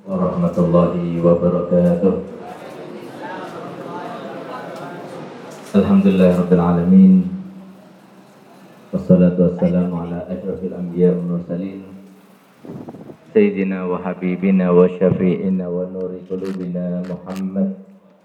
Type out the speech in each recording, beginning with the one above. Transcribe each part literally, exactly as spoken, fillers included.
warahmatullahi wabarakatuh. Alhamdulillahirabbil alamin. Wassalatu wassalamu ala asyrafil anbiya wal mursalin. Sayyidina wa habibina wa syafi'ina wa nuri qulubina Muhammad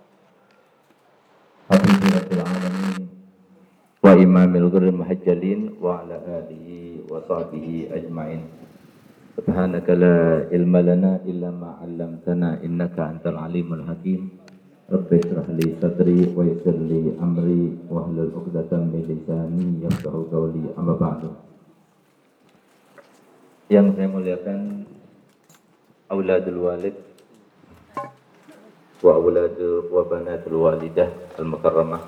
habibi rabbil alamin wa imamil ghurril muhajjalin wa ala alihi wa sahbihi ajma'in. Subhanaka la ilma lana illa ma 'allamtana innaka antal alimul hakim. Rabbi shrah li sadri wa yassir li amri wa hlul 'uqdatam min lisani yafqahu qawli, amma ba'du. Yang saya muliakan auladul walid wa auladu wa banatul walidah al-mukarramah,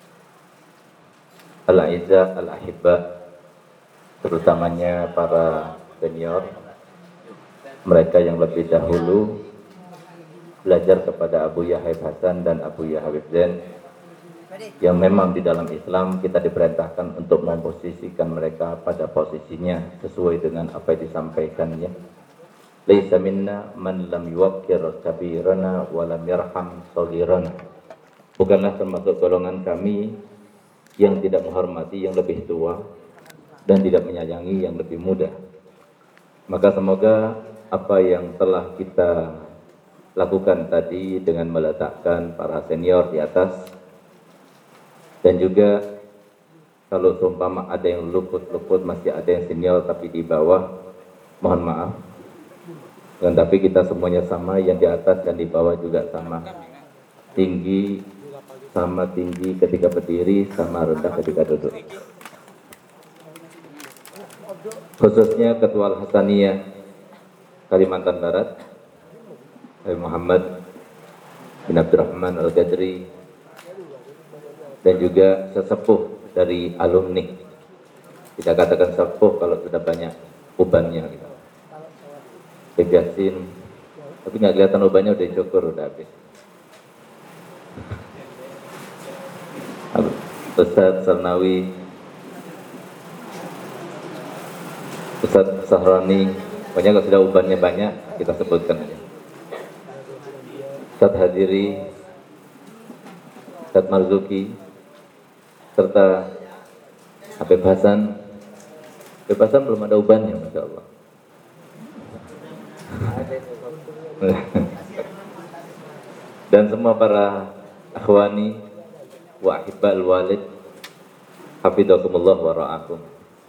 al-a'izzah, al-ahibba, terutamanya para senior, mereka yang lebih dahulu belajar kepada Abu Habib Hasan dan Abu Habib Zain, yang memang di dalam Islam kita diperintahkan untuk memposisikan mereka pada posisinya sesuai dengan apa yang disampaikannya. Laisa minna man lam yuwaqqir kabirana wa lam yarham shaghirana. Bukanlah termasuk golongan kami yang tidak menghormati yang lebih tua dan tidak menyayangi yang lebih muda. Maka semoga apa yang telah kita lakukan tadi dengan meletakkan para senior di atas, dan juga kalau seumpama ada yang luput-luput, masih ada yang senior tapi di bawah, mohon maaf. Dan tapi kita semuanya sama, yang di atas dan di bawah juga sama. Tinggi sama tinggi ketika berdiri, sama rendah ketika duduk. Khususnya Ketua Al-Hasaniyah Kalimantan Barat, Habib Muhammad bin Abdurrahman Al-Gadri, dan juga sesepuh dari alumni. Kita katakan sesepuh kalau sudah banyak ubannya gitu. Habib Yasin, tapi nggak kelihatan ubannya, udah cukur, udah habis. Ustaz Sarnawi, Ustaz Sahrani, pokoknya kalau sudah ubannya banyak kita sebutkan aja. Ustaz Hadiri, Ustaz Marzuki, serta Habib Hasan. Habib Hasan belum ada ubannya, Masya Allah. Dan semua para akhwani wa ahibbal walid, hafidhakumullah wa ra'akum.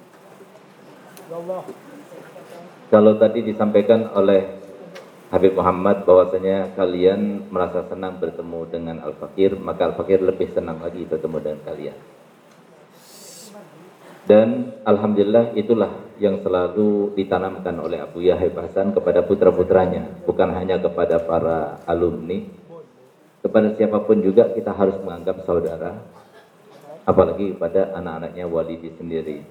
Kalau tadi disampaikan oleh Habib Muhammad bahwasanya kalian merasa senang bertemu dengan Al-Fakir, maka Al-Fakir lebih senang lagi bertemu dengan kalian. Dan alhamdulillah itulah yang selalu ditanamkan oleh Abu Habib Hasan kepada putra-putranya, bukan hanya kepada para alumni, kepada siapapun juga kita harus menganggap saudara, apalagi kepada anak-anaknya Walidi sendiri.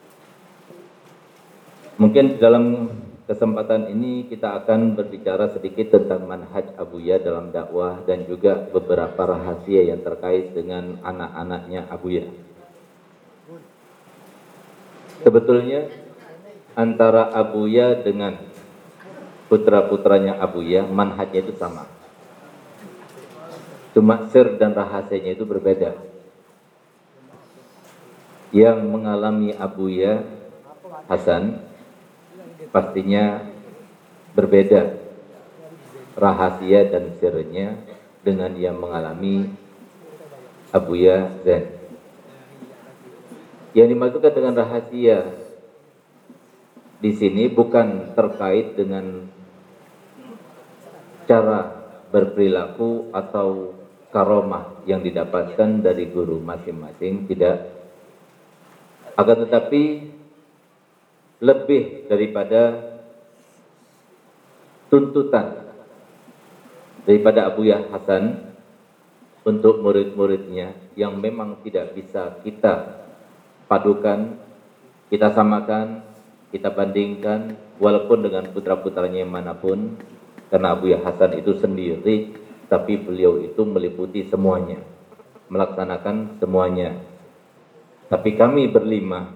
Mungkin dalam kesempatan ini kita akan berbicara sedikit tentang manhaj Abuya dalam dakwah dan juga beberapa rahasia yang terkait dengan anak-anaknya Abuya. Sebetulnya antara Abuya dengan putra-putranya Abuya, manhajnya itu sama. Cuma sir dan rahasianya itu berbeda. Yang mengalami Abuya Hasan pastinya berbeda rahasia dan sirnya dengan yang mengalami Abuya Zain. Yang dimaksudkan dengan rahasia di sini bukan terkait dengan cara berperilaku atau karomah yang didapatkan dari guru masing-masing, tidak. Akan tetapi lebih daripada tuntutan daripada Abuya Hasan untuk murid-muridnya yang memang tidak bisa kita padukan, kita samakan, kita bandingkan, walaupun dengan putra-putranya manapun, karena Abuya Hasan itu sendiri, tapi beliau itu meliputi semuanya, melaksanakan semuanya. Tapi kami berlima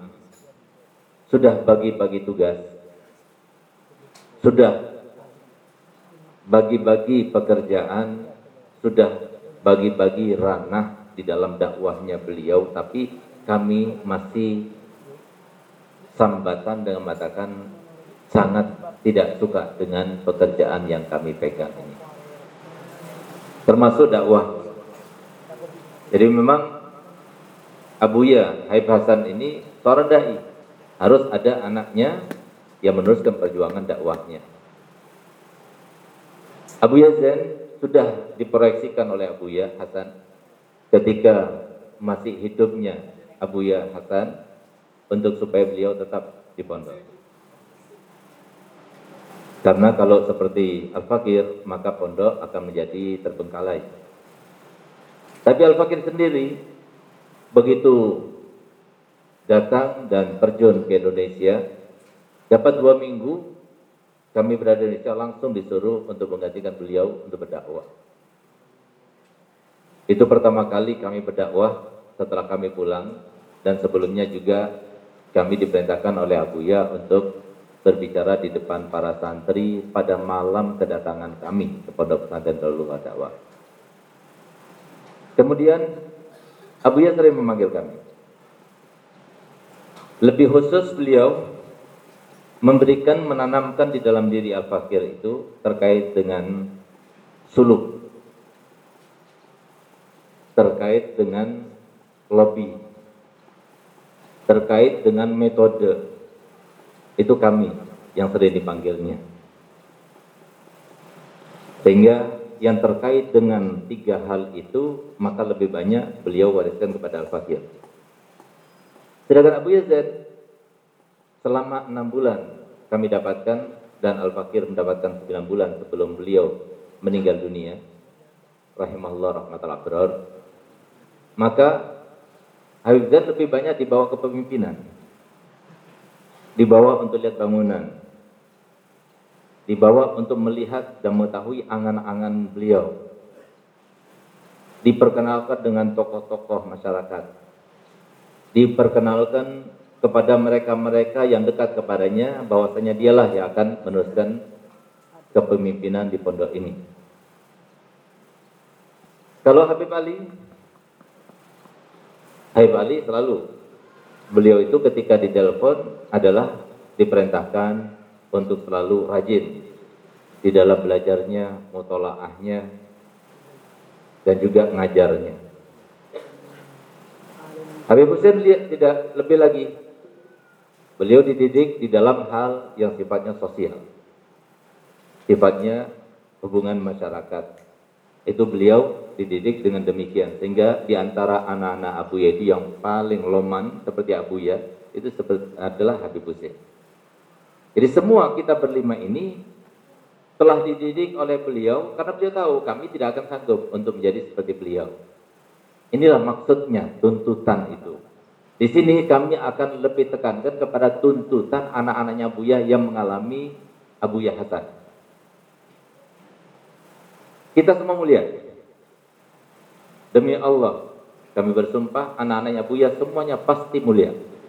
sudah bagi-bagi tugas, sudah bagi-bagi pekerjaan, sudah bagi-bagi ranah di dalam dakwahnya beliau, tapi kami masih sambatan dengan mengatakan sangat tidak suka dengan pekerjaan yang kami pegang ini, termasuk dakwah. Jadi memang Abuya Haib Hasan ini seorang dai, harus ada anaknya yang meneruskan perjuangan dakwahnya. Abuya Zain sudah diproyeksikan oleh Abuya Hasan ketika masih hidupnya Abuya Hasan untuk supaya beliau tetap di pondok. Karena kalau seperti Al-Fakir, maka pondok akan menjadi terbengkalai. Tapi Al-Fakir sendiri begitu datang dan terjun ke Indonesia, dapat dua minggu kami berada di Indonesia, langsung disuruh untuk menggantikan beliau untuk berdakwah. Itu pertama kali kami berdakwah setelah kami pulang, dan sebelumnya juga kami diperintahkan oleh Abuya untuk berbicara di depan para santri pada malam kedatangan kami ke Pondok Pesantren Darul Dakwah. Kemudian Abuya sering memanggil kami. Lebih khusus beliau memberikan, menanamkan di dalam diri Al-Fakir itu terkait dengan suluk, terkait dengan lobby, terkait dengan metode. Itu kami yang sering dipanggilnya. Sehingga yang terkait dengan tiga hal itu, maka lebih banyak beliau wariskan kepada Al-Fakir. Sedangkan Abuya Zain selama enam bulan kami dapatkan, dan Al-Fakir mendapatkan sembilan bulan sebelum beliau meninggal dunia, rahimahullah rahmatal abrar, maka Habib Zain lebih banyak dibawa ke pemimpinan, dibawa untuk lihat bangunan, dibawa untuk melihat dan mengetahui angan-angan beliau, diperkenalkan dengan tokoh-tokoh masyarakat, diperkenalkan kepada mereka-mereka yang dekat kepadanya bahwasanya dialah yang akan meneruskan kepemimpinan di pondok ini. Kalau Habib Ali, Habib Ali selalu, beliau itu ketika ditelepon adalah diperintahkan untuk selalu rajin di dalam belajarnya, mutolaahnya, dan juga ngajarnya. Habib Hussein lihat tidak lebih lagi, beliau dididik di dalam hal yang sifatnya sosial, sifatnya hubungan masyarakat. Itu beliau dididik dengan demikian, sehingga di antara anak-anak Abuya itu yang paling loman seperti Abuya itu adalah Habib Hussein. Jadi semua kita berlima ini telah dididik oleh beliau, karena beliau tahu kami tidak akan sanggup untuk menjadi seperti beliau. Inilah maksudnya tuntutan itu. Di sini kami akan lebih tekankan kepada tuntutan anak-anaknya Abuya yang mengalami Abuya Hasan. Kita semua mulia. Demi Allah, kami bersumpah anak-anaknya Abuya semuanya pasti mulia.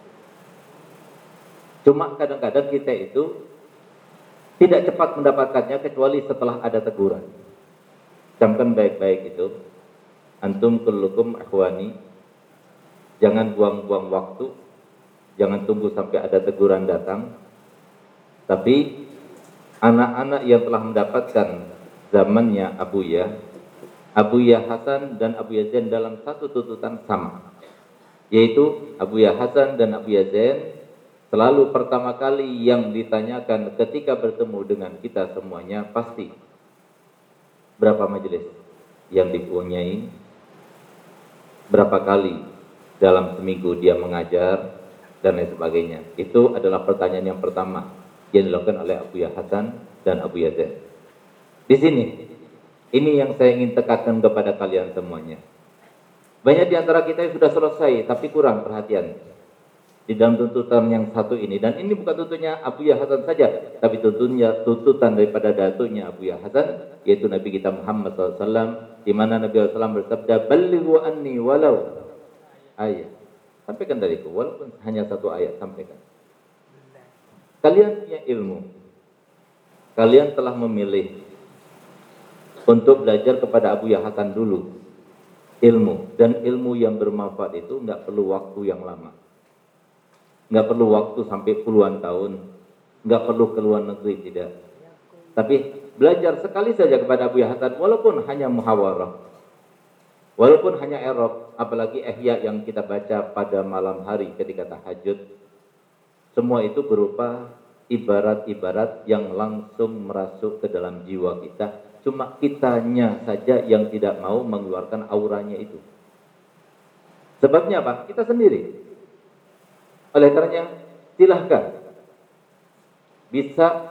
Cuma kadang-kadang kita itu tidak cepat mendapatkannya kecuali setelah ada teguran. Camkan baik-baik itu. Antum kullukum akhwani. Jangan buang-buang waktu. Jangan tunggu sampai ada teguran datang. Tapi anak-anak yang telah mendapatkan zamannya Abuya, Abuya Hasan dan Abuya Zain dalam satu tuntutan sama, yaitu Abuya Hasan dan Abuya Zain selalu pertama kali yang ditanyakan ketika bertemu dengan kita semuanya pasti berapa majelis yang dipunyai, berapa kali dalam seminggu dia mengajar, dan lain sebagainya. Itu adalah pertanyaan yang pertama yang dilakukan oleh Abuya Hasan dan Abuya Zain. Di sini, ini yang saya ingin tekankan kepada kalian semuanya. Banyak di antara kita yang sudah selesai, tapi kurang perhatian di dalam tuntutan yang satu ini. Dan ini bukan tuntutannya Abuya Hasan saja, tapi tuntutannya tuntutan daripada datunya Abuya Hasan, yaitu Nabi kita Muhammad shallallahu alaihi wasallam, di mana Nabi shallallahu alaihi wasallam bersabda, "Ballighu anni walau ayat." Sampaikan dariku, walaupun hanya satu ayat, sampaikan. Kalian punya ilmu, kalian telah memilih untuk belajar kepada Abu Yahya Hasan dulu ilmu, dan ilmu yang bermanfaat itu nggak perlu waktu yang lama, nggak perlu waktu sampai puluhan tahun, nggak perlu ke luar negeri, tidak. Tapi belajar sekali saja kepada Abu Yahya Hasan, walaupun hanya muhawarah, walaupun hanya i'rab, apalagi ihya yang kita baca pada malam hari ketika tahajud, semua itu berupa ibarat-ibarat yang langsung merasuk ke dalam jiwa kita. Cuma kitanya saja yang tidak mau mengeluarkan auranya itu. Sebabnya apa? Kita sendiri. Oleh karenanya, silahkan bisa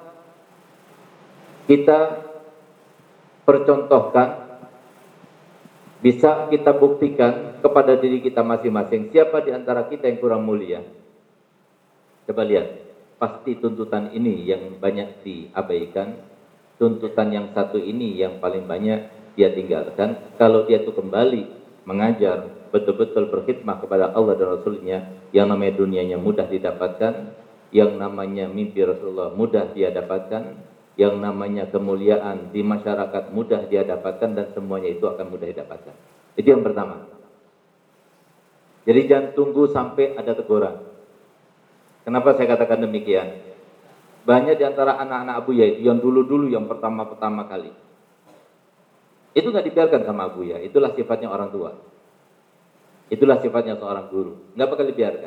kita percontohkan, bisa kita buktikan kepada diri kita masing-masing. Siapa di antara kita yang kurang mulia? Coba lihat, pasti tuntutan ini yang banyak diabaikan. Tuntutan yang satu ini yang paling banyak dia tinggalkan. Kalau dia itu kembali mengajar, betul-betul berkhidmah kepada Allah dan Rasulnya, yang namanya dunianya mudah didapatkan, yang namanya mimpi Rasulullah mudah dia dapatkan, yang namanya kemuliaan di masyarakat mudah dia dapatkan, dan semuanya itu akan mudah didapatkan. Itu yang pertama. Jadi jangan tunggu sampai ada teguran. Kenapa saya katakan demikian? Banyak di antara anak-anak Abu Yahya yang dulu-dulu yang pertama-pertama kali itu nggak dibiarkan sama Abu Yahya. Itulah sifatnya orang tua. Itulah sifatnya seorang guru. Nggak bakal dibiarkan.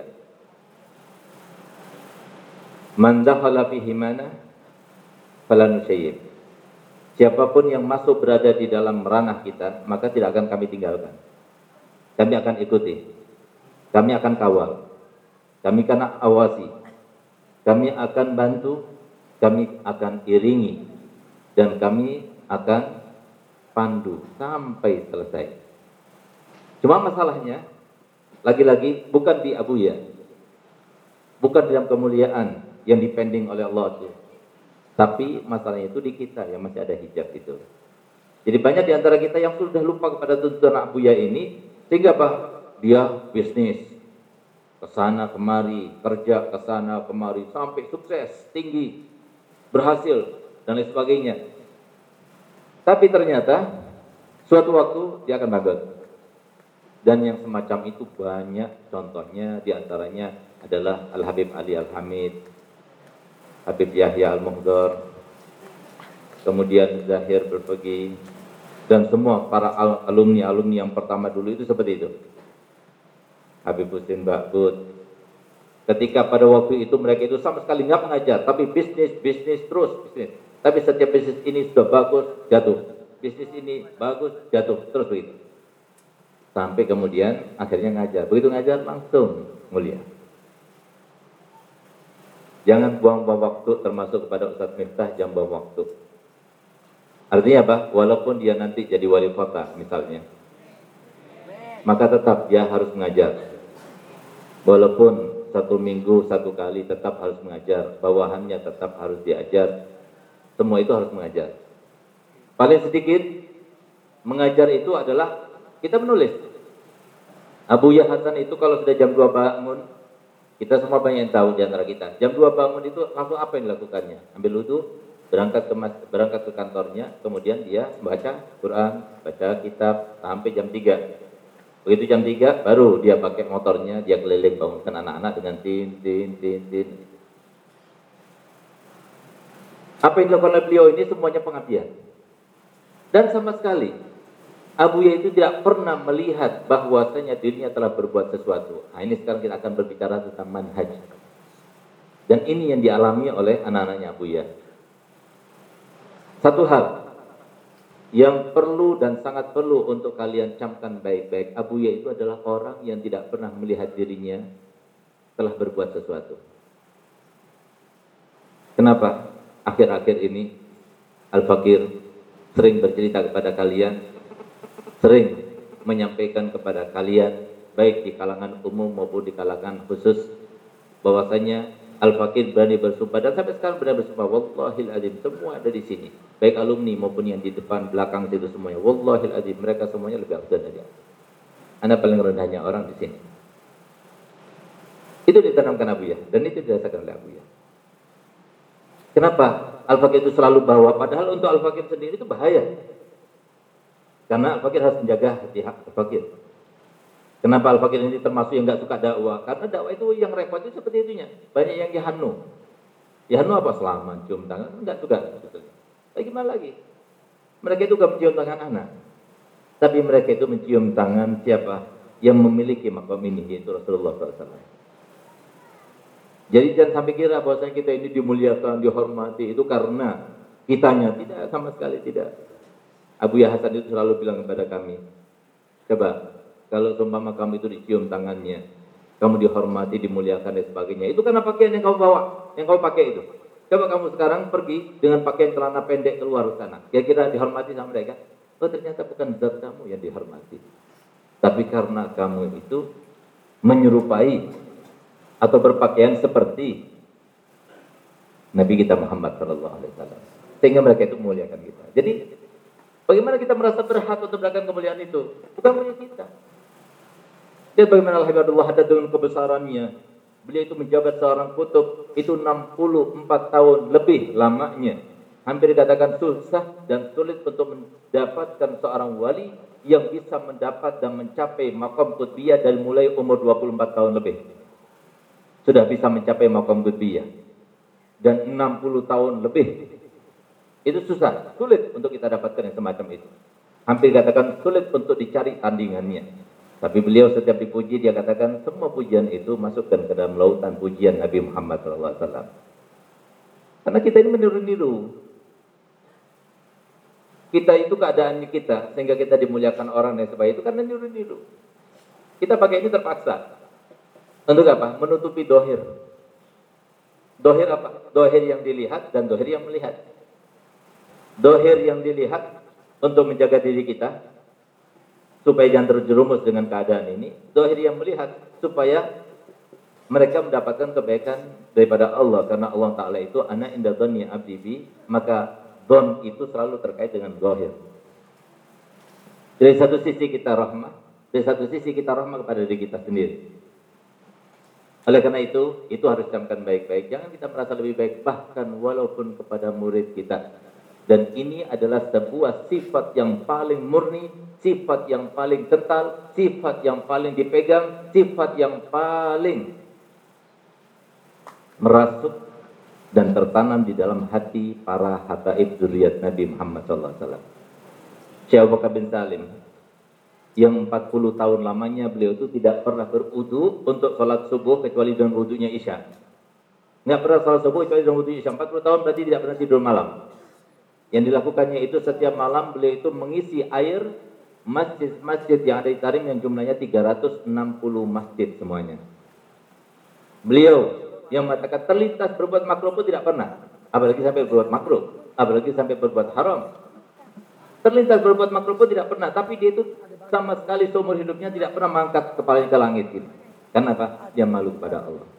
Man dakhala fihi mana fala nusyayyib. Siapapun yang masuk berada di dalam ranah kita, maka tidak akan kami tinggalkan. Kami akan ikuti. Kami akan kawal. Kami akan awasi. Kami akan bantu, kami akan iringi, dan kami akan pandu sampai selesai. Cuma masalahnya, lagi-lagi bukan di Abu Yahya, bukan dalam kemuliaan yang dipending oleh Allah itu, tapi masalahnya itu di kita yang masih ada hijab itu. Jadi banyak di antara kita yang sudah lupa kepada tuntunan Abu Yahya ini, sehingga apa? Dia bisnis, kesana kemari, kerja kesana kemari, sampai sukses, tinggi, berhasil, dan lain sebagainya. Tapi ternyata suatu waktu dia akan bangkrut. Dan yang semacam itu banyak contohnya, diantaranya adalah Al-Habib Ali Al-Hamid, Habib Yahya Al-Muhdar, kemudian Zahir Berpegi, dan semua para alumni-alumni yang pertama dulu itu seperti itu. Habib Husin Ba'bud. Ketika pada waktu itu mereka itu sama sekali nggak mengajar, tapi bisnis, bisnis terus, bisnis. Tapi setiap bisnis ini sudah bagus, jatuh. Bisnis ini bagus, jatuh, terus begitu. Sampai kemudian akhirnya ngajar. Begitu ngajar langsung mulia. Jangan buang-buang waktu, termasuk kepada Ustadz Miftah, jangan buang waktu. Artinya apa? Walaupun dia nanti jadi wali kota misalnya, maka tetap dia harus mengajar. Walaupun satu minggu satu kali tetap harus mengajar, bawahannya tetap harus diajar, semua itu harus mengajar. Paling sedikit mengajar itu adalah kita menulis. Abu Yahya Hasan itu kalau sudah jam dua bangun, kita semua banyak yang tahu di antara kita. Jam dua bangun itu langsung apa yang dilakukannya? Ambil wudu, berangkat ke berangkat ke kantornya, kemudian dia membaca Quran, baca kitab sampai jam tiga. Begitu jam tiga baru dia pakai motornya, dia keliling bangunkan anak-anak dengan tin tin tin tin. Apa yang dilakukan oleh beliau ini semuanya pengabdian. Dan sama sekali Abu Yahya itu tidak pernah melihat bahwasanya dirinya telah berbuat sesuatu. Nah, ini sekarang kita akan berbicara tentang manhaj. Dan ini yang dialami oleh anak-anaknya Abu Yahya. Satu hal yang perlu dan sangat perlu untuk kalian camkan baik-baik, Abu Yahya itu adalah orang yang tidak pernah melihat dirinya telah berbuat sesuatu. Kenapa? Akhir-akhir ini Al-Fakir sering bercerita kepada kalian, sering menyampaikan kepada kalian, baik di kalangan umum maupun di kalangan khusus, bahwasanya Al-Fakir berani bersumpah, dan sampai sekarang berani bersumpah, wallahil azim, semua ada di sini, baik alumni maupun yang di depan belakang itu semuanya, wallahil azim, mereka semuanya lebih afdal dari aku. Anda paling rendahnya orang di sini. Itu ditanamkan Abu Yahya, dan itu dirasakan oleh Abu Yahya. Kenapa Al-Fakir itu selalu bawa, padahal untuk Al-Fakir sendiri itu bahaya. Karena Al-Fakir harus menjaga hati Al-Fakir. Kenapa Al-Fakir ini termasuk yang nggak suka dakwah? Karena dakwah itu yang repot itu seperti itunya. Banyak yang yahanu. Yahanu apa? Selamat, cium tangan. Enggak suka. Tapi gimana lagi? Mereka itu gak mencium tangan anak. Tapi mereka itu mencium tangan siapa? Yang memiliki makom ini, yaitu Rasulullah shallallahu alaihi wasallam. Jadi jangan sampai kira bahwasanya kita ini dimuliakan, dihormati itu karena kitanya. Tidak, sama sekali tidak. Abu Yahya Hasan itu selalu bilang kepada kami, coba kalau seumpama kamu itu dicium tangannya, kamu dihormati, dimuliakan dan sebagainya, itu karena pakaian yang kamu bawa, yang kamu pakai itu. Coba kamu sekarang pergi dengan pakaian celana pendek keluar sana, kira-kira dihormati sama mereka? Oh ternyata bukan zat kamu yang dihormati, tapi karena kamu itu menyerupai atau berpakaian seperti Nabi kita Muhammad Shallallahu Alaihi Wasallam, sehingga mereka itu memuliakan kita. Jadi bagaimana kita merasa berhak untuk mendapatkan kemuliaan itu? Bukan punya kita. Lihat bagaimana Al-Habibullah ada dengan kebesarannya. Beliau itu menjabat seorang kutub itu enam puluh empat tahun lebih lamanya. Hampir dikatakan susah dan sulit untuk mendapatkan seorang wali yang bisa mendapat dan mencapai maqam qutbiyah dari mulai umur dua puluh empat tahun lebih. Sudah bisa mencapai maqam qutbiyah. Dan enam puluh tahun lebih. Itu susah, sulit untuk kita dapatkan yang semacam itu. Hampir dikatakan sulit untuk dicari tandingannya. Tapi beliau setiap dipuji, dia katakan semua pujian itu masukkan ke dalam lautan pujian Nabi Muhammad shallallahu alaihi wasallam. Karena kita ini meniru-niru. Kita itu keadaan kita, sehingga kita dimuliakan orang dan sebagainya itu karena niru-niru. Kita pakai ini terpaksa. Untuk apa? Menutupi dohir. Dohir apa? Dohir yang dilihat dan dohir yang melihat. Dohir yang dilihat untuk menjaga diri kita supaya jangan terjerumus dengan keadaan ini. Dohir yang melihat supaya mereka mendapatkan kebaikan daripada Allah, karena Allah Ta'ala itu ana inda dhanni abdi bi, maka dhon itu selalu terkait dengan dohir. Dari satu sisi kita rahmah, dari satu sisi kita rahmah kepada diri kita sendiri. Oleh karena itu, itu harus camkan baik-baik. Jangan kita merasa lebih baik, bahkan walaupun kepada murid kita. Dan ini adalah sebuah sifat yang paling murni, sifat yang paling kental, sifat yang paling dipegang, sifat yang paling merasuk dan tertanam di dalam hati para habaib dzurriyyat Nabi Muhammad shallallahu alaihi wasallam. Syekh Abu Bakar bin Salim yang empat puluh tahun lamanya beliau itu tidak pernah berwudu untuk sholat subuh kecuali dengan wudunya Isya. Tidak pernah sholat subuh kecuali dengan wudunya Isya. empat puluh tahun berarti tidak pernah tidur malam. Yang dilakukannya itu setiap malam beliau itu mengisi air masjid-masjid yang ada di Tarim yang jumlahnya tiga ratus enam puluh masjid semuanya. Beliau yang mengatakan terlintas berbuat makruh pun tidak pernah, apalagi sampai berbuat makruh, apalagi sampai berbuat haram. Terlintas berbuat makruh pun tidak pernah, tapi dia itu sama sekali seumur hidupnya tidak pernah mengangkat kepalanya ke langit gitu. Karena apa? Dia malu kepada Allah.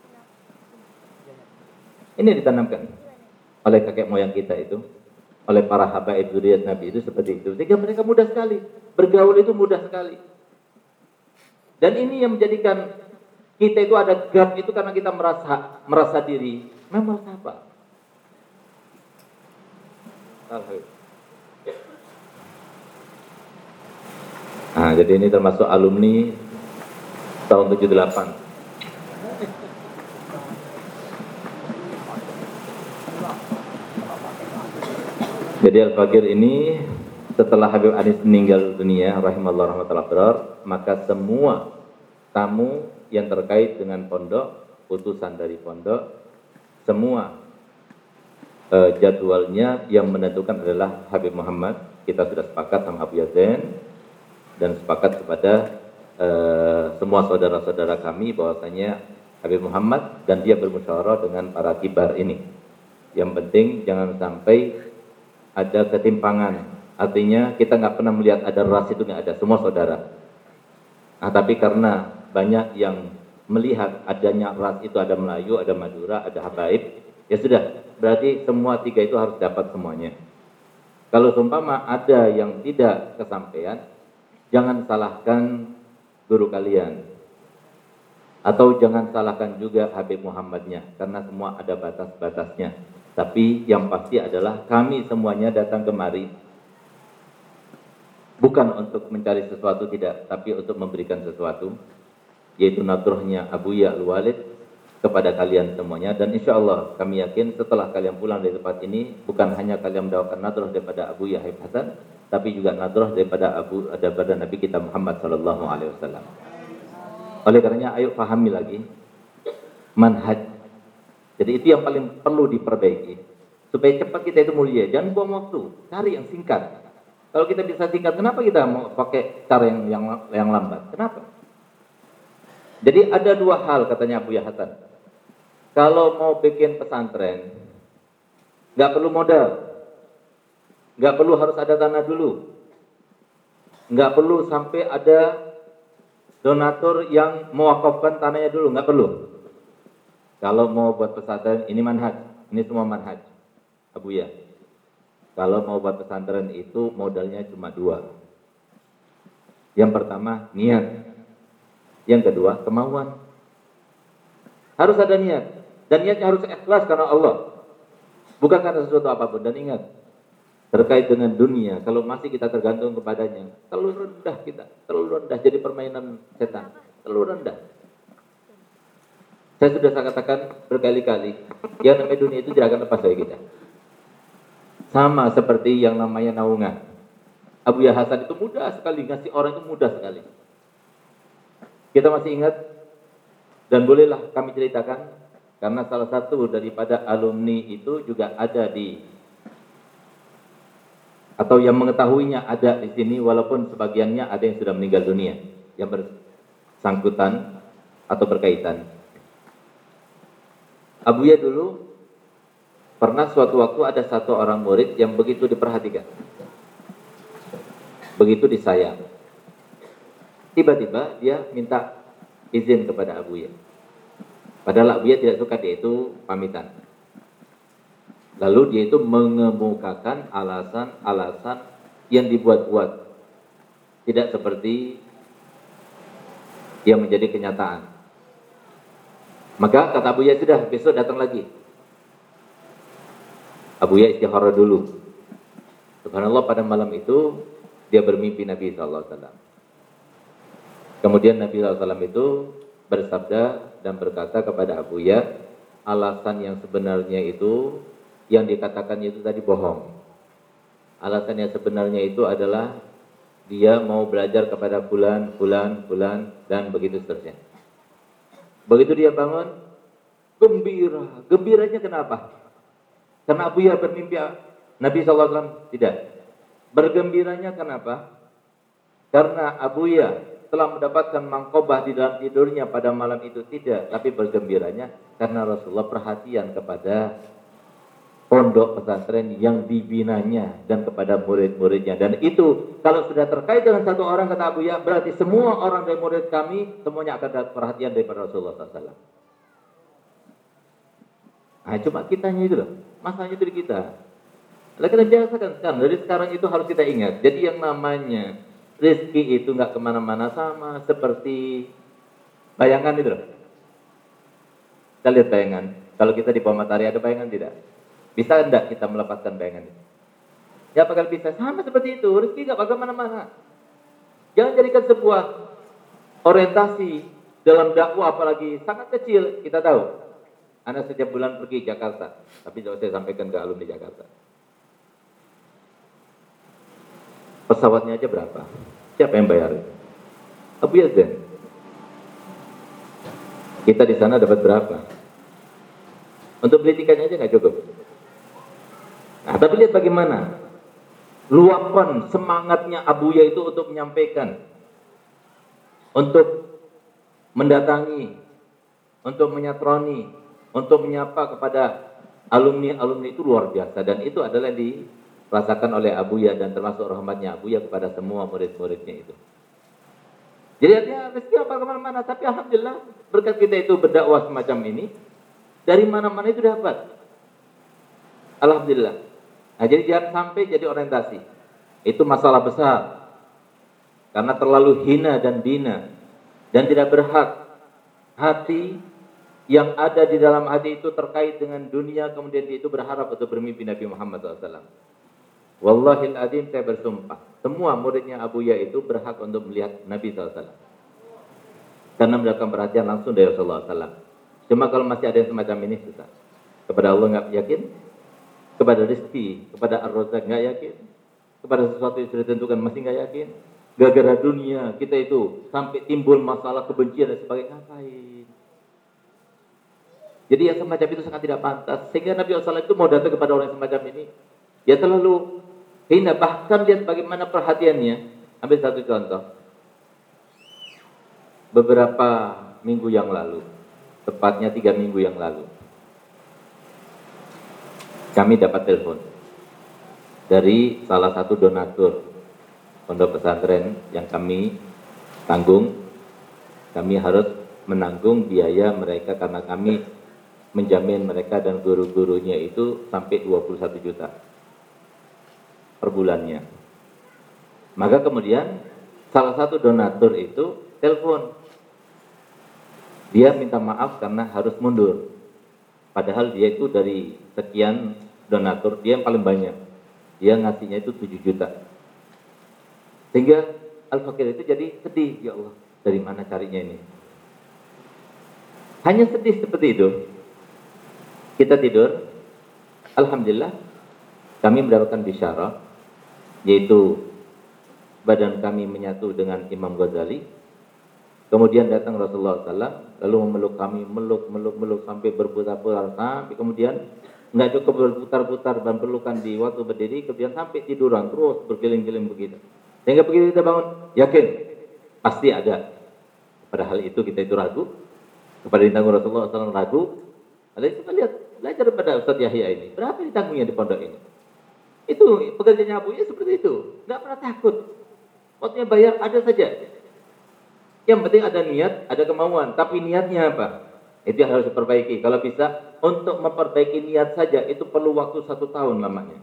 Ini ditanamkan oleh kakek moyang kita itu, oleh para habaib dzurriyyat Nabi itu seperti itu. Sehingga mereka mudah sekali. Bergaul itu mudah sekali. Dan ini yang menjadikan kita itu ada gap itu karena kita merasa merasa diri. Memang merasa apa? Nah, jadi ini termasuk alumni tahun tujuh puluh delapan. Jadi Al-Fakir ini setelah Habib Anis meninggal dunia rahimahullah rahmatullah berar, maka semua tamu yang terkait dengan pondok, utusan dari pondok, semua eh, jadwalnya yang menentukan adalah Habib Muhammad. Kita sudah sepakat sama Abu Yazen dan sepakat kepada eh, semua saudara-saudara kami bahwasanya Habib Muhammad dan dia bermusyawarah dengan para kibar ini. Yang penting jangan sampai ada ketimpangan, artinya kita nggak pernah melihat ada ras itu, nggak ada, semua saudara. Nah, tapi karena banyak yang melihat adanya ras itu, ada Melayu, ada Madura, ada Habaib, ya sudah, berarti semua tiga itu harus dapat semuanya. Kalau seumpama ada yang tidak kesampaian, jangan salahkan guru kalian, atau jangan salahkan juga Habib Muhammadnya, karena semua ada batas-batasnya. Tapi yang pasti adalah kami semuanya datang kemari bukan untuk mencari sesuatu, tidak, tapi untuk memberikan sesuatu, yaitu nadrohnya Abuya Al-Walid kepada kalian semuanya. Dan insya Allah kami yakin setelah kalian pulang dari tempat ini, bukan hanya kalian mendapatkan nadroh daripada Abuya Habib Hasan, tapi juga nadroh daripada Abu daripada Nabi kita Muhammad Sallallahu Alaihi Wasallam. Oleh karenanya, ayo pahami lagi manhaj. Jadi itu yang paling perlu diperbaiki supaya cepat kita itu mulia. Jangan buang waktu, cari yang singkat. Kalau kita bisa singkat, kenapa kita mau pakai cara yang yang, yang lambat? Kenapa? Jadi ada dua hal katanya Abuya Hasan. Kalau mau bikin pesantren, nggak perlu modal, nggak perlu harus ada tanah dulu, nggak perlu sampai ada donatur yang mewakafkan tanahnya dulu, nggak perlu. Kalau mau buat pesantren, ini manhaj, ini semua manhaj Abuya. Kalau mau buat pesantren itu modalnya cuma dua. Yang pertama niat, yang kedua kemauan. Harus ada niat, dan niatnya harus ikhlas karena Allah, bukan karena sesuatu apapun. Dan ingat, terkait dengan dunia, kalau masih kita tergantung kepadanya, terlalu rendah kita, terlalu rendah, jadi permainan setan, terlalu rendah. Saya sudah saya katakan berkali-kali, yang namanya dunia itu tidak akan lepas dari kita. Sama seperti yang namanya naungan. Abuya Hasan itu mudah sekali, ngasih orang itu mudah sekali. Kita masih ingat, dan bolehlah kami ceritakan, karena salah satu daripada alumni itu juga ada di, atau yang mengetahuinya ada di sini, walaupun sebagiannya ada yang sudah meninggal dunia, yang bersangkutan atau berkaitan. Abuya dulu pernah suatu waktu ada satu orang murid yang begitu diperhatikan, begitu disayang. Tiba-tiba dia minta izin kepada Abuya. Padahal Abuya tidak suka dia itu pamitan. Lalu dia itu mengemukakan alasan-alasan yang dibuat-buat, tidak seperti yang menjadi kenyataan. Maka kata Abuya, sudah, besok datang lagi. Abuya istikharah dulu. Subhanallah, pada malam itu dia bermimpi Nabi shallallahu alaihi wasallam. Kemudian Nabi shallallahu alaihi wasallam itu bersabda dan berkata kepada Abuya, alasan yang sebenarnya itu, yang dikatakannya itu tadi bohong. Alasan yang sebenarnya itu adalah dia mau belajar kepada fulan, fulan, fulan, dan begitu seterusnya. Begitu dia bangun, gembira. Gembiranya kenapa? Karena Abuya bermimpi Nabi shallallahu alaihi wasallam? Tidak. Bergembiranya kenapa? Karena Abuya telah mendapatkan mangkobah di dalam tidurnya pada malam itu? Tidak. Tapi bergembiranya karena Rasulullah perhatian kepada pondok pesantren yang dibinanya dan kepada murid-muridnya. Dan itu kalau sudah terkait dengan satu orang, kata Abuya, berarti semua orang dari murid kami semuanya akan dapat perhatian daripada Rasulullah shallallahu alaihi wasallam. Nah, cuma kitanya itu loh, masalahnya itu di kita. Lagi kita biasakan sekarang, dari sekarang itu harus kita ingat. Jadi yang namanya rezeki itu nggak kemana-mana, sama seperti bayangan itu loh. Kita lihat bayangan, kalau kita di bawah matahari ada bayangan tidak? Bisa enggak kita melepaskan bayangan itu? Ya bakal bisa. Sama seperti itu, rezeki enggak bakal mana-mana. Jangan jadikan sebuah orientasi dalam dakwah, apalagi sangat kecil. Kita tahu, Anda setiap bulan pergi Jakarta, tapi kalau saya sampaikan ke alumni Jakarta, pesawatnya aja berapa? Siapa yang bayar? Abuya Zain. Kita di sana dapat berapa? Untuk beli tiketnya aja nggak cukup. Nah, tapi lihat bagaimana luapan semangatnya Abuya itu untuk menyampaikan, untuk mendatangi, untuk menyatroni, untuk menyapa kepada alumni-alumni itu luar biasa. Dan itu adalah dirasakan oleh Abuya dan termasuk rahmatnya Abuya kepada semua murid-muridnya itu. Jadi artinya rezeki apa kemana-mana, tapi alhamdulillah berkat kita itu berdakwah semacam ini, dari mana-mana itu dapat. Alhamdulillah. Nah, jadi jangan sampai jadi orientasi. Itu masalah besar. Karena terlalu hina dan dina. Dan tidak berhak. Hati yang ada di dalam hati itu terkait dengan dunia, kemudian dia itu berharap untuk bermimpi Nabi Muhammad shallallahu alaihi wasallam. Wallahil adzim, saya bersumpah, semua muridnya Abu Ya itu berhak untuk melihat Nabi sallallahu alaihi wasallam. Karena mendapatkan perhatian langsung dari Rasulullah sallallahu alaihi wasallam. Cuma kalau masih ada yang semacam ini susah. Kepada Allah nggak yakin, kepada rezeki, kepada Ar-Razzaq nggak yakin, kepada sesuatu yang sudah ditentukan masih nggak yakin. Gara-gara dunia kita itu sampai timbul masalah kebencian dan sebagainya, ngapain? Jadi yang semacam itu sangat tidak pantas. Sehingga Nabi sallallahu alaihi wasallam itu mau datang kepada orang yang semacam ini, ya terlalu hina. Bahkan lihat bagaimana perhatiannya. Ambil satu contoh. Beberapa minggu yang lalu, tepatnya tiga minggu yang lalu, kami dapat telepon dari salah satu donatur pondok pesantren yang kami tanggung. Kami harus menanggung biaya mereka karena kami menjamin mereka dan guru-gurunya itu sampai dua puluh satu juta per bulannya. Maka kemudian salah satu donatur itu telepon. Dia minta maaf karena harus mundur. Padahal dia itu dari sekian donatur, dia yang paling banyak. Dia ngasihnya itu tujuh juta. Sehingga Al-Fakir itu jadi sedih, ya Allah, dari mana carinya ini? Hanya sedih seperti itu. Kita tidur, alhamdulillah, kami mendapatkan bisyarah, yaitu badan kami menyatu dengan Imam Ghazali. Kemudian datang Rasulullah sallallahu alaihi wasallam, lalu memeluk kami, meluk, meluk, meluk sampai berputar-putar, sampai kemudian nggak cukup berputar-putar dan pelukan di waktu berdiri, kemudian sampai tiduran terus berkeliling-keliling begitu. Sehingga begitu kita bangun, yakin pasti ada. Padahal itu kita itu ragu kepada ditanggung Rasulullah sallallahu alaihi wasallam, ragu. Ada kita lihat, belajar pada Ustaz Yahya ini, berapa ditanggungnya di pondok ini? Itu pekerjaannya Abu Ya seperti itu, nggak pernah takut. Waktunya bayar ada saja. Yang penting ada niat, ada kemauan. Tapi niatnya apa? Itu yang harus diperbaiki. Kalau bisa, untuk memperbaiki niat saja, itu perlu waktu satu tahun lamanya.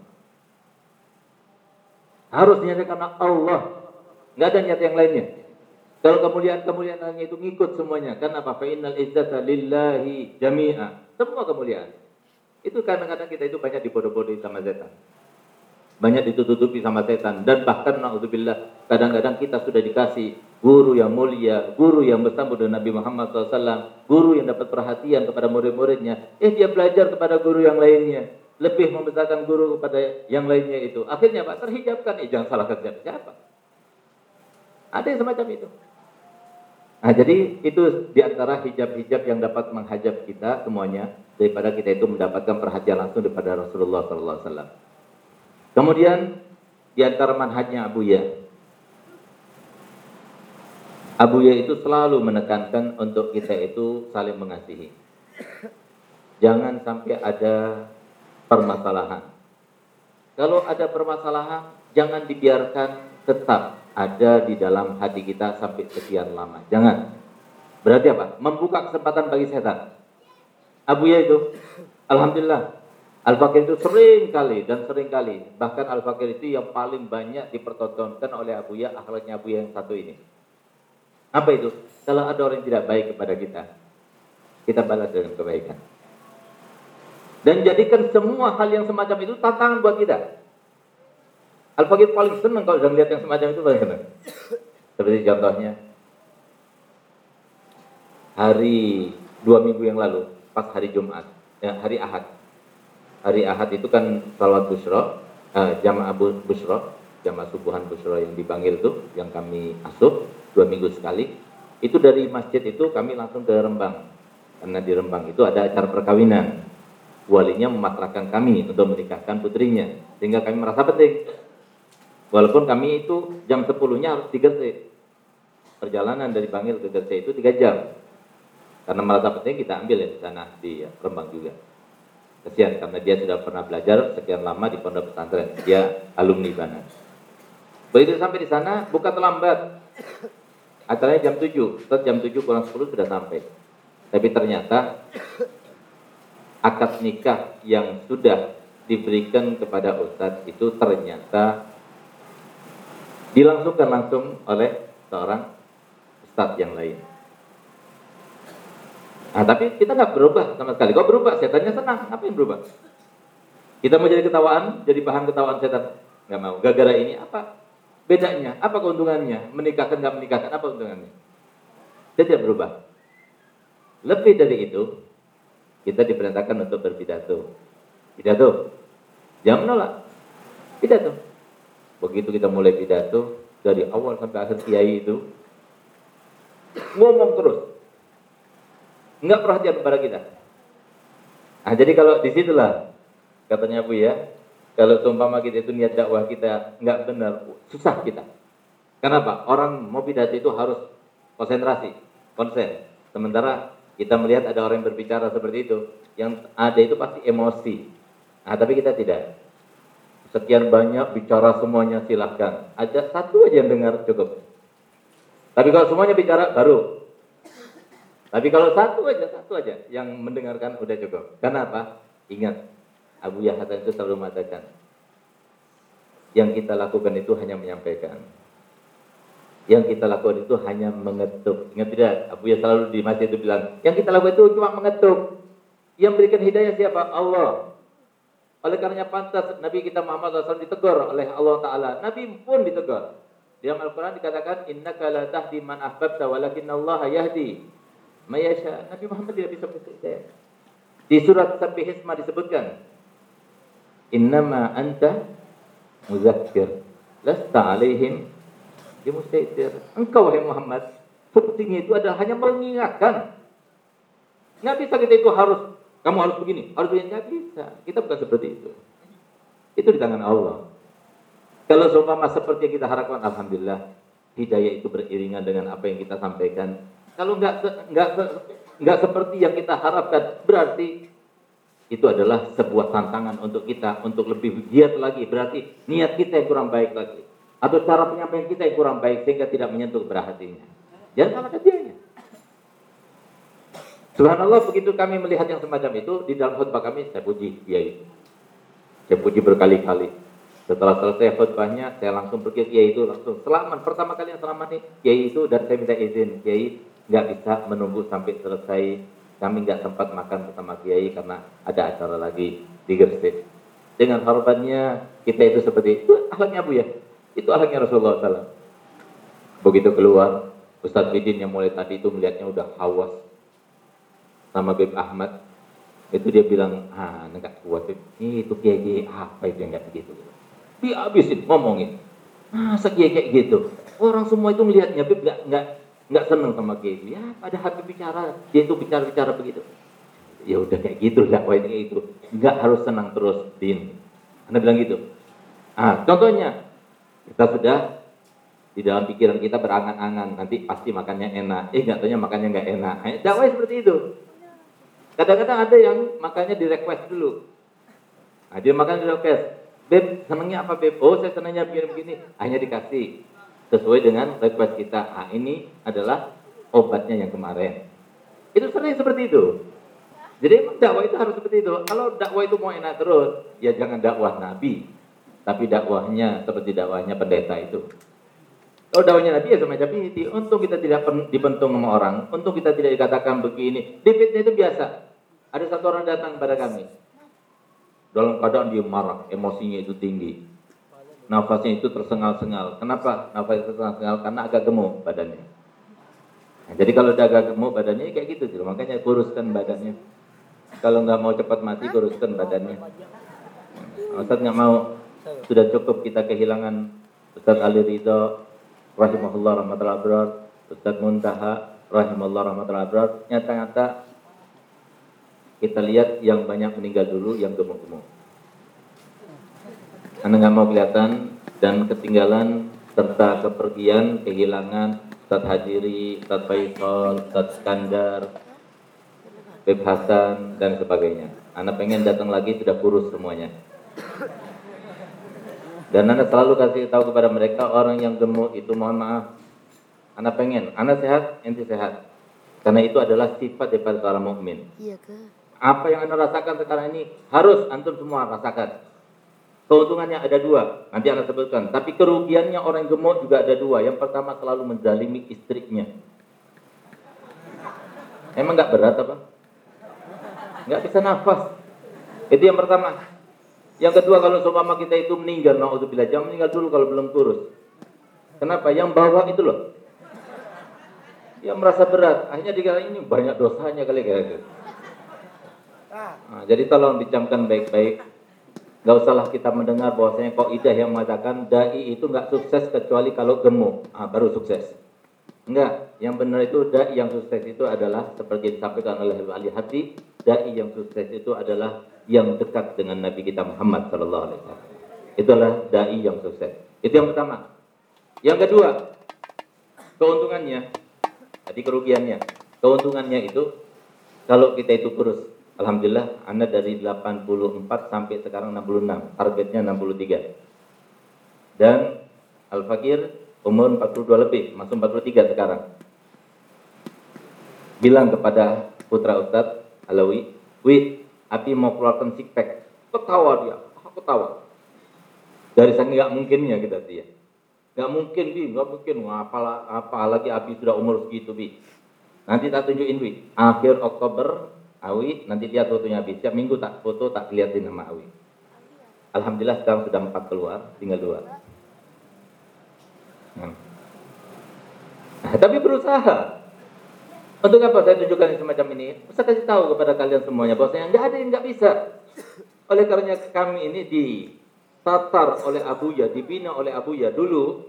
Harus niatnya karena Allah. Nggak ada niat yang lainnya. Kalau kemuliaan-kemuliaan lainnya itu ngikut semuanya. Karena apa? Fa'innal izzata lillahi jami'a. Semua kemuliaan. Itu kadang-kadang kita itu banyak dibodoh-bodohi sama setan. Banyak ditutupi sama setan. Dan bahkan, na'udzubillah, kadang-kadang kita sudah dikasih guru yang mulia, guru yang bersambut dengan Nabi Muhammad shallallahu alaihi wasallam, guru yang dapat perhatian kepada murid-muridnya. Eh, dia belajar kepada guru yang lainnya. Lebih membesarkan guru kepada yang lainnya itu. Akhirnya Pak, terhijabkan. Eh, jangan salahkan siapa. Ada yang semacam itu. Nah, jadi itu diantara hijab-hijab yang dapat menghajab kita semuanya. Daripada kita itu mendapatkan perhatian langsung daripada Rasulullah shallallahu alaihi wasallam. Kemudian di antara manhajnya Abu Ya, Abu Ya itu selalu menekankan untuk kita itu saling mengasihi. Jangan sampai ada permasalahan. Kalau ada permasalahan, jangan dibiarkan tetap ada di dalam hati kita sampai sekian lama. Jangan. Berarti apa? Membuka kesempatan bagi setan. Abu Ya itu, alhamdulillah, Al-Fakir itu sering kali dan sering kali, bahkan Al-Fakir itu yang paling banyak dipertontonkan oleh Abu Ya, akhlaknya Abu Ya yang satu ini. Apa itu? Kalau ada orang yang tidak baik kepada kita, kita balas dengan kebaikan. Dan jadikan semua hal yang semacam itu tantangan buat kita. Al-Fakir paling senang kalau sudah melihat yang semacam itu, paling senang. Seperti contohnya, hari dua minggu yang lalu, pas hari Jumat, ya, hari Ahad. Hari Ahad itu kan salat Busra, eh, jamaah Busra, jamaah subuhan Busra yang dipanggil itu, yang kami asuh dua minggu sekali. Itu dari masjid itu kami langsung ke Rembang, karena di Rembang itu ada acara perkawinan. Walinya memasrahkan kami untuk menikahkan putrinya, sehingga kami merasa penting. Walaupun kami itu jam sepuluhnya harus di Gresik. Perjalanan dari Bangil ke Gresik itu tiga jam. Karena merasa penting kita ambil ya di sana di ya, Rembang juga. Kesian karena dia sudah pernah belajar sekian lama di pondok pesantren. Dia alumni Bana. Begitu sampai di sana bukan terlambat. Acaranya jam tujuh. Setelah jam tujuh kurang sepuluh sudah sampai. Tapi ternyata akad nikah yang sudah diberikan kepada Ustadz itu ternyata dilangsungkan langsung oleh seorang Ustadz yang lain. Nah, tapi kita nggak berubah sama sekali. Kok berubah? Setannya senang. Apa yang berubah? Kita mau jadi ketawaan, jadi bahan ketawaan setan. nggak mau. Gara-gara ini apa bedanya? Apa keuntungannya? Menikahkan nggak menikahkan, apa keuntungannya? Dia tidak berubah. Lebih dari itu, kita diperintahkan untuk berpidato. Pidato, jangan menolak. Pidato. Begitu kita mulai pidato, dari awal sampai akhir kiai itu ngomong terus, nggak perhatian kepada kita. Nah, jadi kalau disitulah katanya Bu ya, kalau seumpama kita itu niat dakwah kita nggak benar, susah kita. Kenapa? Orang mau pidato itu harus konsentrasi, konsen. Sementara kita melihat ada orang yang berbicara seperti itu, yang ada itu pasti emosi. Nah, tapi kita tidak. Sekian banyak bicara semuanya silahkan. Ada satu aja yang dengar cukup. Tapi kalau semuanya bicara baru. Tapi kalau satu aja, satu aja yang mendengarkan udah cukup. Karena apa? Ingat, Abu Yahya itu selalu mengatakan, yang kita lakukan itu hanya menyampaikan. Yang kita lakukan itu hanya mengetuk. Ingat tidak? Abu Yahya selalu di masjid itu bilang, yang kita lakukan itu cuma mengetuk. Yang berikan hidayah siapa? Allah. Oleh karenanya pantas Nabi kita Muhammad shallallahu alaihi wasallam ditegur oleh Allah Ta'ala. Nabi pun ditegur. Di dalam Al-Quran dikatakan, innaka la tahdi man ahbabta walakinnallaha yahdi may yasha. Nabi Muhammad tidak bisa memberi hidayah. Di surat Sabbihisma disebutkan, innama anta muzakkir lasta alaihim bimusaitir. Engkau wahai Muhammad, fungsinya itu adalah hanya mengingatkan. Nggak bisa kita itu harus, kamu harus begini, harus begini, nggak bisa. Kita bukan seperti itu. Itu di tangan Allah. Kalau seumpama seperti yang kita harapkan, alhamdulillah, hidayah itu beriringan dengan apa yang kita sampaikan. Kalau nggak nggak nggak seperti yang kita harapkan, berarti itu adalah sebuah tantangan untuk kita untuk lebih giat lagi. Berarti niat kita yang kurang baik lagi, atau cara penyampaian kita yang kurang baik sehingga tidak menyentuh kepada hatinya. Jangan salahkan dianya. Subhanallah, begitu kami melihat yang semacam itu di dalam khutbah kami, saya puji Kiai. Saya puji berkali-kali. Setelah selesai khutbahnya, saya langsung pergi ke Kiai itu langsung selamat. Pertama kali yang selamat nih Kiai itu, dan saya minta izin Kiai nggak bisa menunggu sampai selesai. Kami nggak sempat makan bersama Kiai karena ada acara lagi di Gresik. Dengan harapannya kita itu seperti itu, akhlaknya Bu ya. Itu akhlaknya Rasulullah shallallahu alaihi wasallam. Begitu keluar, Ustadz Bidin yang mulai tadi itu melihatnya udah hawas sama Beb Ahmad, itu dia bilang, ah enggak kuat itu Kiai apa itu yang nggak begitu. Dihabisin ngomongin, masa Kiai kayak gitu. Orang semua itu melihatnya Beb nggak nggak nggak seneng sama Kiai itu. Ya pada Habib bicara, dia itu bicara-bicara begitu. Ya udah kayak gitu dakwah kayak itu. Nggak harus senang terus Din. Anda bilang gitu. Ah contohnya kita sudah di dalam pikiran kita berangan-angan nanti pasti makannya enak. Eh nggak taunya makannya nggak enak. Dakwah seperti itu. Kadang-kadang ada yang makannya di request dulu. Nah dia makan di request. Beb senangnya apa Beb? Oh saya senangnya begini-begini. Hanya dikasih sesuai dengan request kita. Ah ini adalah obatnya yang kemarin. Itu sering seperti itu. Jadi dakwah itu harus seperti itu. Kalau dakwah itu mau enak terus, ya jangan dakwah Nabi, tapi dakwahnya seperti dakwahnya pendeta itu. Kalau dakwahnya Nabi ya semacam ini. Untung kita tidak dipentung sama orang. Untung kita tidak dikatakan begini. Di fitnah itu biasa. Ada satu orang datang pada kami. Dalam keadaan dia marah, emosinya itu tinggi. Nafasnya itu tersengal-sengal. Kenapa nafasnya tersengal-sengal? Karena agak gemuk badannya. Nah, jadi kalau udah agak gemuk badannya kayak gitu. Gitu. Makanya kuruskan badannya. Kalau nggak mau cepat mati, kuruskan badannya. Ustaz nggak mau. Sudah cukup kita kehilangan Ustaz Ali Ridho rahimahullah rahmatullah abrar, Ustaz Muntaha rahimahullah rahmatullah abrar. Nyata-nyata kita lihat yang banyak meninggal dulu yang gemuk-gemuk. Anda nggak mau kelihatan dan ketinggalan serta kepergian, kehilangan Ustaz Hajiri, Ustaz Faisal, Ustaz Skandar, Beb Hasan dan sebagainya. Anda pengen datang lagi sudah kurus semuanya. Dan Anda selalu kasih tahu kepada mereka orang yang gemuk itu mohon maaf. Anda pengen, Anda sehat, ente sehat. Karena itu adalah sifat daripada para mukmin. Iya ke? Apa yang Anda rasakan sekarang ini harus antum semua rasakan. Keuntungannya ada dua, nanti Anda sebutkan. Tapi kerugiannya orang yang gemuk juga ada dua. Yang pertama selalu menzalimi istrinya. Emang nggak berat apa? Nggak bisa nafas. Itu yang pertama. Yang kedua, kalau seumpama kita itu meninggal, naudzubillah, jangan meninggal dulu kalau belum kurus. Kenapa? Yang bawah itu loh, yang merasa berat, akhirnya dikira ini banyak dosanya kali kayak gitu. Nah, jadi tolong dicamkan baik-baik. Gak usahlah kita mendengar bahwasanya kaidah yang mengatakan dai itu nggak sukses kecuali kalau gemuk, ah, baru sukses. Enggak, yang benar itu dai yang sukses itu adalah seperti disampaikan oleh Ali Hati, dai yang sukses itu adalah yang dekat dengan Nabi kita Muhammad Sallallahu Alaihi Wasallam. Itulah dai yang sukses. Itu yang pertama. Yang kedua, keuntungannya, tadi kerugiannya, keuntungannya itu kalau kita itu kurus. Alhamdulillah, Anda dari delapan puluh empat sampai sekarang enam puluh enam, targetnya enam puluh tiga. Dan Al-Fakir umur empat puluh dua lebih, masuk empat puluh tiga sekarang. Bilang kepada putra Ustadz Alawi, "Wi, Api mau keluarkan six pack." Ketawa dia, aku ketawa. Dari saking nggak mungkinnya kita dia. Nggak mungkin, Bi, nggak mungkin. Apalah, apalagi Abi sudah umur segitu, Bi. Nanti tak tunjukin, Bi. Akhir Oktober, Awi, nanti dia fotonya Abi. Setiap minggu tak foto, tak liatin nama Awi. Alhamdulillah sekarang sudah empat keluar, tinggal dua. Nah. Nah, tapi berusaha. Untuk apa saya tunjukkan yang semacam ini? Saya kasih tahu kepada kalian semuanya bahwasanya nggak ada yang nggak bisa. Oleh karena kami ini ditatar oleh Abuya, dibina oleh Abuya dulu,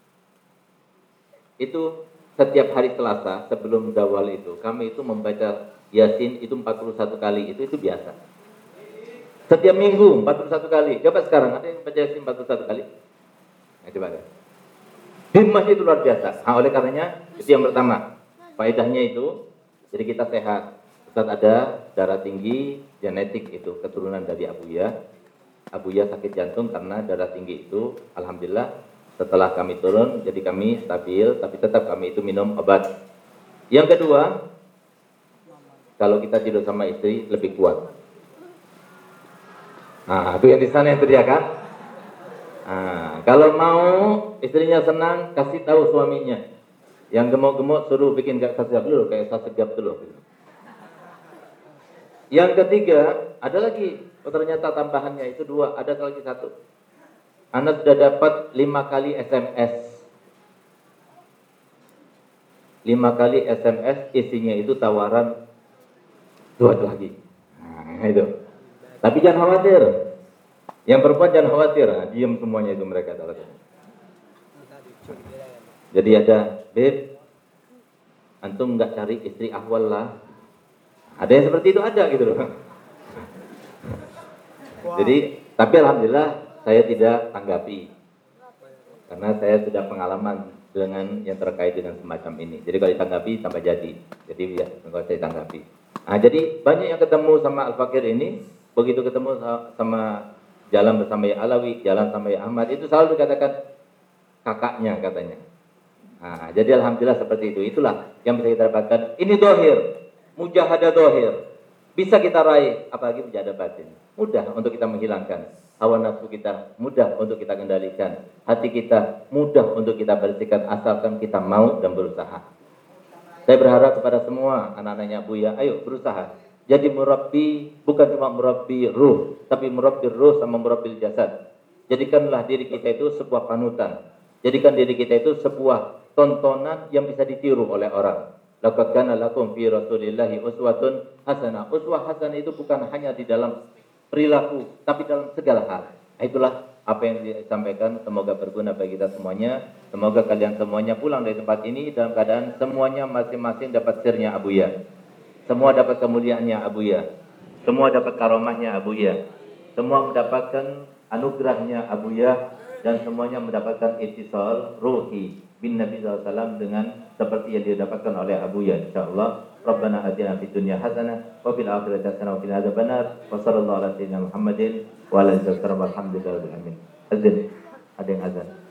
itu setiap hari Selasa sebelum Dawal itu kami itu membaca Yasin itu empat puluh satu kali, itu itu biasa. Setiap minggu empat puluh satu kali. Coba sekarang ada yang baca Yasin empat puluh satu kali? Nah, coba deh. Himmahnya itu luar biasa. Nah, oleh karenanya itu yang pertama. Faedahnya itu, jadi kita sehat. Ustaz ada darah tinggi, genetik itu, keturunan dari Abuya. Abuya sakit jantung karena darah tinggi itu, alhamdulillah setelah kami turun, jadi kami stabil, tapi tetap kami itu minum obat. Yang kedua, kalau kita tidur sama istri lebih kuat. Nah, itu yang di sana yang teriakan. Nah, kalau mau istrinya senang, kasih tahu suaminya. Yang gemuk-gemuk suruh bikin kayak sasegap dulu, kayak sasegap dulu. Yang ketiga, ada lagi, oh, ternyata tambahannya itu dua, ada lagi satu. Anda sudah dapat lima kali S M S. Lima kali S M S isinya itu tawaran dua lagi. Nah, itu. Tapi jangan khawatir. Yang perempuan jangan khawatir, nah, diam semuanya itu mereka. Jadi ada, Beb, antum nggak cari istri ahwal lah. Ada yang seperti itu ada gitu loh. Wow. Jadi, tapi alhamdulillah saya tidak tanggapi. Karena saya sudah pengalaman dengan yang terkait dengan semacam ini. Jadi kalau ditanggapi tambah jadi. Jadi ya, kalau saya tanggapi. Nah, jadi banyak yang ketemu sama Al-Fakir ini, begitu ketemu sama jalan bersama Ya Alawi, jalan sama Ya Ahmad, itu selalu dikatakan kakaknya katanya. Nah, jadi alhamdulillah seperti itu. Itulah yang bisa kita dapatkan. Ini dohir, mujahadah dohir. Bisa kita raih, apalagi mujahadah batin. Mudah untuk kita menghilangkan. Hawa nafsu kita mudah untuk kita kendalikan. Hati kita mudah untuk kita bersihkan asalkan kita mau dan berusaha. Saya berharap kepada semua anak-anaknya Buya, ayo berusaha. Jadi murabbi bukan cuma murabbi ruh, tapi murabbi ruh sama murabbi jasad. Jadikanlah diri kita itu sebuah panutan. Jadikan diri kita itu sebuah tontonan yang bisa ditiru oleh orang. Laqad kana lakum fi Rasulillahi uswatun hasanah. Uswah hasanah itu bukan hanya di dalam perilaku, tapi dalam segala hal. Itulah apa yang disampaikan, semoga berguna bagi kita semuanya. Semoga kalian semuanya pulang dari tempat ini dalam keadaan semuanya masing-masing dapat sirnya Abuya. Semua dapat kemuliaannya Abuya. Semua dapat karomahnya Abuya. Semua mendapatkan anugerahnya Abuya. Dan semuanya mendapatkan ittisal ruhi bin Nabi sallallahu alaihi wasallam dengan seperti yang didapatkan oleh Abuya, insyaallah. Rabbana atina fid dunya hasanah wa fil akhirati hasanah wa qina adzabannar. Wa sallallahu ala sayyidina Muhammadin wa ala alihi wasallam. Alhamdulillah. Azan. Ada yang azan.